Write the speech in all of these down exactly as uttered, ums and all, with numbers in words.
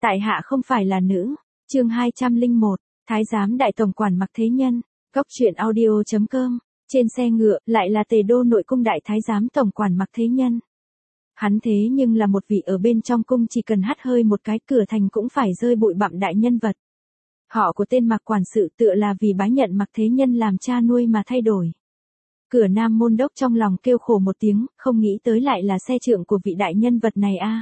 Tại hạ không phải là nữ. Chương hai trăm lẻ một, Thái giám đại tổng quản Mạc Thế Nhân. Góc truyện audio chấm com. Trên xe ngựa, lại là Tề Đô nội cung đại thái giám tổng quản Mạc Thế Nhân. Hắn thế nhưng là một vị ở bên trong cung chỉ cần hắt hơi một cái cửa thành cũng phải rơi bụi bặm đại nhân vật. Họ của tên Mạc quản sự tựa là vì bái nhận Mạc Thế Nhân làm cha nuôi mà thay đổi. Cửa Nam môn đốc trong lòng kêu khổ một tiếng, không nghĩ tới lại là xe trượng của vị đại nhân vật này a.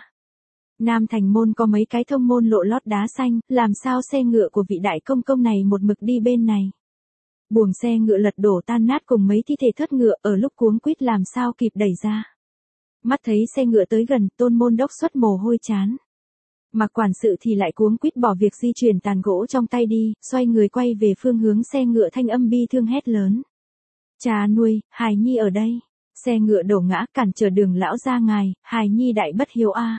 Nam thành môn có mấy cái thông môn lộ lót đá xanh, làm sao xe ngựa của vị đại công công này một mực đi bên này. Buồng xe ngựa lật đổ tan nát cùng mấy thi thể thớt ngựa ở lúc cuống quýt làm sao kịp đẩy ra. Mắt thấy xe ngựa tới gần, tôn môn đốc xuất mồ hôi chán. Mạc quản sự thì lại cuống quýt bỏ việc di chuyển tàn gỗ trong tay đi, xoay người quay về phương hướng xe ngựa thanh âm bi thương hét lớn. Cha nuôi, hài nhi ở đây. Xe ngựa đổ ngã cản trở đường lão ra ngài, hài nhi đại bất hiếu a.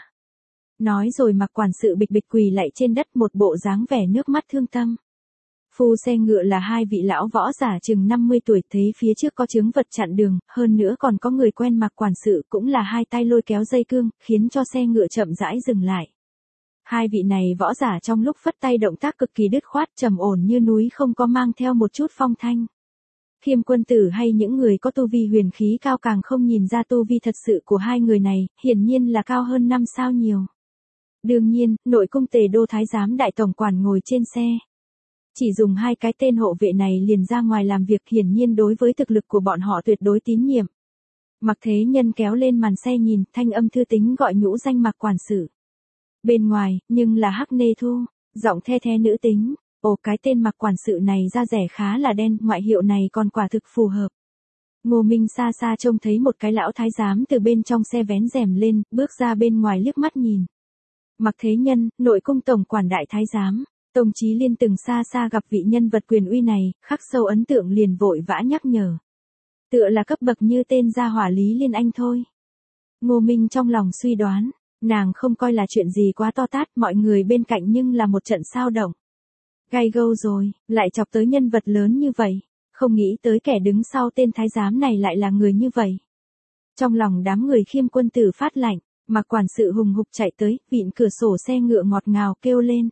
Nói rồi Mạc quản sự bịch bịch quỳ lạy trên đất một bộ dáng vẻ nước mắt thương tâm. Phu xe ngựa là hai vị lão võ giả chừng năm mươi tuổi, thấy phía trước có chướng vật chặn đường, hơn nữa còn có người quen Mạc quản sự cũng là hai tay lôi kéo dây cương, khiến cho xe ngựa chậm rãi dừng lại. Hai vị này võ giả trong lúc phất tay động tác cực kỳ đứt khoát trầm ổn như núi, không có mang theo một chút phong thanh. Khiêm quân tử hay những người có tu vi huyền khí cao càng không nhìn ra tu vi thật sự của hai người này, hiển nhiên là cao hơn năm sao nhiều. Đương nhiên, nội cung Tề Đô thái giám đại tổng quản ngồi trên xe. Chỉ dùng hai cái tên hộ vệ này liền ra ngoài làm việc, hiển nhiên đối với thực lực của bọn họ tuyệt đối tín nhiệm. Mạc Thế Nhân kéo lên màn xe nhìn, thanh âm thư tính gọi nhũ danh Mạc quản sự. Bên ngoài, nhưng là Hắc Nê Thu, giọng the the nữ tính. Ồ, cái tên Mạc quản sự này da rẻ khá là đen, ngoại hiệu này còn quả thực phù hợp. Ngô Minh xa xa trông thấy một cái lão thái giám từ bên trong xe vén rèm lên, bước ra bên ngoài liếc mắt nhìn. Mạc Thế Nhân, nội cung tổng quản đại thái giám. Tông Chí Liên từng xa xa gặp vị nhân vật quyền uy này, khắc sâu ấn tượng liền vội vã nhắc nhở. Tựa là cấp bậc như tên gia hỏa Lý Liên Anh thôi. Ngô Minh trong lòng suy đoán, nàng không coi là chuyện gì quá to tát, mọi người bên cạnh nhưng là một trận sao động. Gay gâu rồi, lại chọc tới nhân vật lớn như vậy, không nghĩ tới kẻ đứng sau tên thái giám này lại là người như vậy. Trong lòng đám người Khiêm quân tử phát lạnh, Mạc quản sự hùng hục chạy tới, vịn cửa sổ xe ngựa ngọt ngào kêu lên.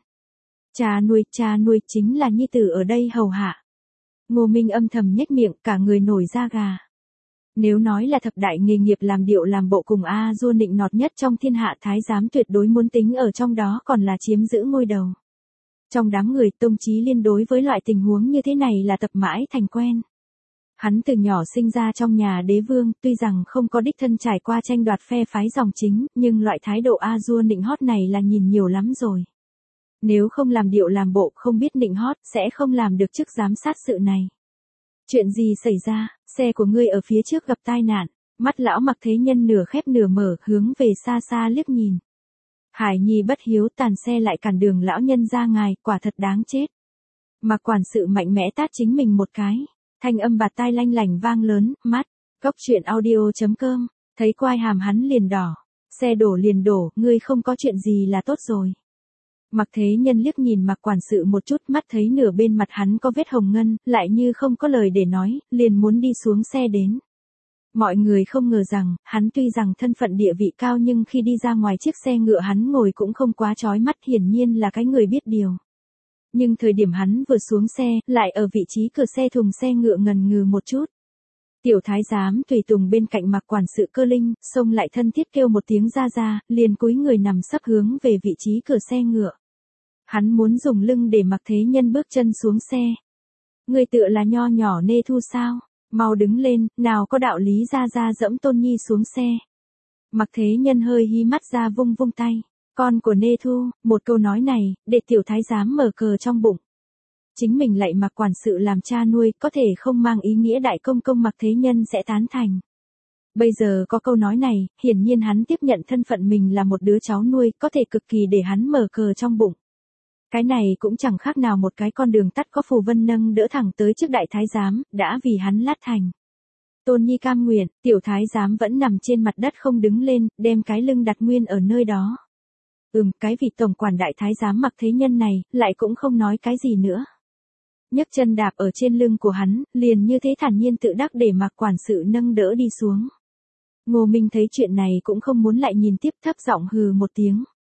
Cha nuôi, cha nuôi chính là nhi tử ở đây hầu hạ. Ngô Minh âm thầm nhếch miệng, cả người nổi da gà. Nếu nói là thập đại nghề nghiệp làm điệu làm bộ cùng A Du nịnh nọt nhất trong thiên hạ, thái giám tuyệt đối muốn tính ở trong đó, còn là chiếm giữ ngôi đầu. Trong đám người, Tông Chí Liên đối với loại tình huống như thế này là tập mãi thành quen. Hắn từ nhỏ sinh ra trong nhà đế vương, tuy rằng không có đích thân trải qua tranh đoạt phe phái dòng chính, nhưng loại thái độ A Du nịnh hót này là nhìn nhiều lắm rồi. Nếu không làm điệu làm bộ, không biết nịnh hót, sẽ không làm được chức giám sát sự này. Chuyện gì xảy ra, xe của ngươi ở phía trước gặp tai nạn, mắt lão Mạc Thế Nhân nửa khép nửa mở, hướng về xa xa liếc nhìn. Hải nhi bất hiếu, tàn xe lại cản đường lão nhân ra ngài, quả thật đáng chết. Mạc quản sự mạnh mẽ tát chính mình một cái, thanh âm bạt tai lanh lảnh vang lớn, mắt. Góc truyện audio chấm com, thấy quai hàm hắn liền đỏ, xe đổ liền đổ, ngươi không có chuyện gì là tốt rồi. Mạc Thế Nhân liếc nhìn Mạc quản sự một chút, mắt thấy nửa bên mặt hắn có vết hồng ngân, lại như không có lời để nói, liền muốn đi xuống xe đến. Mọi người không ngờ rằng, hắn tuy rằng thân phận địa vị cao nhưng khi đi ra ngoài chiếc xe ngựa hắn ngồi cũng không quá chói mắt, hiển nhiên là cái người biết điều. Nhưng thời điểm hắn vừa xuống xe, lại ở vị trí cửa xe thùng xe ngựa ngần ngừ một chút. Tiểu thái giám tùy tùng bên cạnh Mạc quản sự Cơ Linh, xông lại thân thiết kêu một tiếng ra ra, liền cúi người nằm sấp hướng về vị trí cửa xe ngựa. Hắn muốn dùng lưng để Mạc Thế Nhân bước chân xuống xe. Người tựa là nho nhỏ Nê Thu sao? Mau đứng lên, nào có đạo lý ra ra dẫm Tôn Nhi xuống xe. Mạc Thế Nhân hơi hí mắt ra vung vung tay. Con của Nê Thu, một câu nói này, để tiểu thái giám mở cờ trong bụng. Chính mình lại Mạc quản sự làm cha nuôi, có thể không mang ý nghĩa đại công công Mạc Thế Nhân sẽ tán thành. Bây giờ có câu nói này, hiển nhiên hắn tiếp nhận thân phận mình là một đứa cháu nuôi, có thể cực kỳ để hắn mở cờ trong bụng. Cái này cũng chẳng khác nào một cái con đường tắt có phù vân nâng đỡ thẳng tới trước đại thái giám, đã vì hắn lát thành. Tôn Nhi cam nguyện, tiểu thái giám vẫn nằm trên mặt đất không đứng lên, đem cái lưng đặt nguyên ở nơi đó. Ừm, cái vị tổng quản đại thái giám Mạc Thế Nhân này, lại cũng không nói cái gì nữa. Nhấc chân đạp ở trên lưng của hắn, liền như thế thản nhiên tự đắc để Mạc quản sự nâng đỡ đi xuống. Ngô Minh thấy chuyện này cũng không muốn lại nhìn tiếp, thấp giọng hừ một tiếng.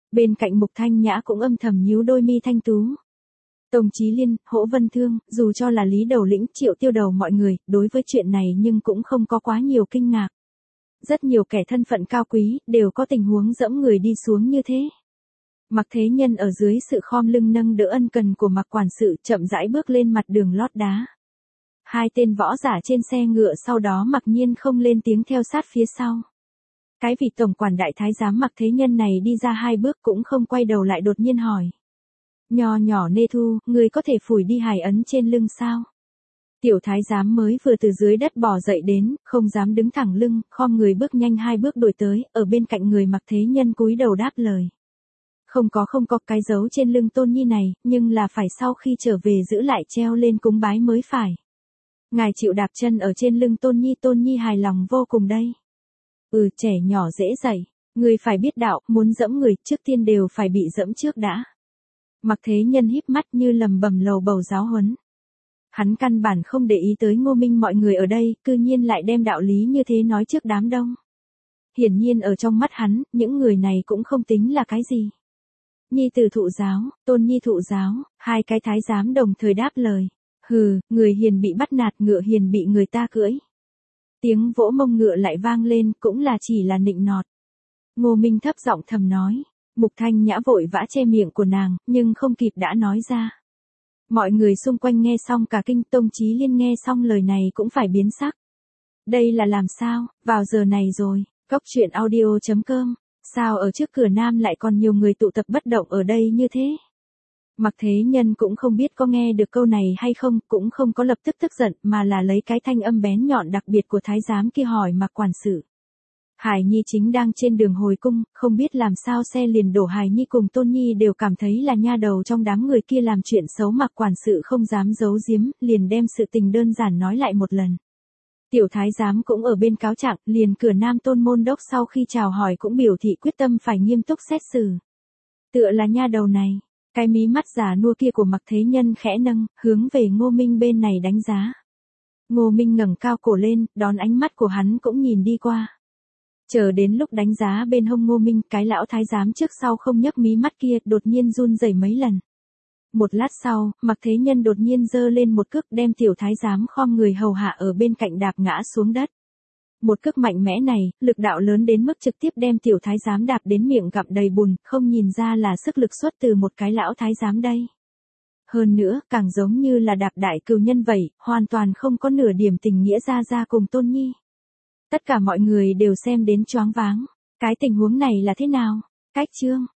Bên cạnh Mục Thanh Nhã cũng âm thầm nhíu đôi mi thanh tú. Tông Chí Liên, Hỗ Vân Thương, dù cho là Lý Đầu Lĩnh, Triệu Tiêu Đầu mọi người, đối với chuyện này nhưng cũng không có quá nhiều kinh ngạc. Rất nhiều kẻ thân phận cao quý, đều có tình huống dẫm người đi xuống như thế. Mạc Thế Nhân ở dưới sự khom lưng nâng đỡ ân cần của Mạc quản sự, chậm rãi bước lên mặt đường lót đá. Hai tên võ giả trên xe ngựa sau đó mặc nhiên không lên tiếng theo sát phía sau. Cái vị tổng quản đại thái giám Mạc Thế Nhân này đi ra hai bước cũng không quay đầu lại, đột nhiên hỏi. Nho nhỏ Nê Thu, người có thể phủi đi hài ấn trên lưng sao? Tiểu thái giám mới vừa từ dưới đất bò dậy đến, không dám đứng thẳng lưng, khom người bước nhanh hai bước đuổi tới, ở bên cạnh người Mạc Thế Nhân cúi đầu đáp lời. Không có không có, cái dấu trên lưng Tôn Nhi này, nhưng là phải sau khi trở về giữ lại treo lên cúng bái mới phải. Ngài chịu đạp chân ở trên lưng Tôn Nhi, Tôn Nhi hài lòng vô cùng đây. Ừ, trẻ nhỏ dễ dạy, người phải biết đạo, muốn dẫm người trước tiên đều phải bị dẫm trước đã. Mạc Thế Nhân híp mắt như lầm bầm lầu bầu giáo huấn. Hắn căn bản không để ý tới Ngô Minh mọi người ở đây, cư nhiên lại đem đạo lý như thế nói trước đám đông. Hiển nhiên ở trong mắt hắn, những người này cũng không tính là cái gì. Nhi tử thụ giáo, Tôn Nhi thụ giáo, hai cái thái giám đồng thời đáp lời. Hừ, người hiền bị bắt nạt, ngựa hiền bị người ta cưỡi. Tiếng vỗ mông ngựa lại vang lên, cũng là chỉ là nịnh nọt. Ngô Minh thấp giọng thầm nói. Mục Thanh Nhã vội vã che miệng của nàng, nhưng không kịp đã nói ra. Mọi người xung quanh nghe xong cả kinh. Tông Chí Liên nghe xong lời này cũng phải biến sắc. Đây là làm sao, vào giờ này rồi, Cốc truyện audio chấm com, sao ở trước cửa Nam lại còn nhiều người tụ tập bất động ở đây như thế? Mạc Thế Nhân cũng không biết có nghe được câu này hay không, cũng không có lập tức tức giận, mà là lấy cái thanh âm bén nhọn đặc biệt của thái giám kia hỏi Mạc quản sự. Hải Nhi chính đang trên đường hồi cung, không biết làm sao xe liền đổ Hải Nhi cùng Tôn Nhi đều cảm thấy là nha đầu trong đám người kia làm chuyện xấu. Mạc quản sự không dám giấu giếm, liền đem sự tình đơn giản nói lại một lần. Tiểu thái giám cũng ở bên cáo trạng, liền cửa Nam Tôn môn đốc sau khi chào hỏi cũng biểu thị quyết tâm phải nghiêm túc xét xử. Tựa là nha đầu này, cái mí mắt già nua kia của Mạc Thế Nhân khẽ nâng, hướng về Ngô Minh bên này đánh giá. Ngô Minh ngẩng cao cổ lên, đón ánh mắt của hắn cũng nhìn đi qua. Chờ đến lúc đánh giá bên hông Ngô Minh, cái lão thái giám trước sau không nhấc mí mắt kia đột nhiên run rẩy mấy lần. Một lát sau, Mạc Thế Nhân đột nhiên giơ lên một cước đem tiểu thái giám khom người hầu hạ ở bên cạnh đạp ngã xuống đất. Một cước mạnh mẽ này, lực đạo lớn đến mức trực tiếp đem tiểu thái giám đạp đến miệng gặm đầy bùn, không nhìn ra là sức lực xuất từ một cái lão thái giám đây. Hơn nữa, càng giống như là đạp đại cừu nhân vậy, hoàn toàn không có nửa điểm tình nghĩa ra ra cùng Tôn Nhi. Tất cả mọi người đều xem đến choáng váng. Cái tình huống này là thế nào? Cách chương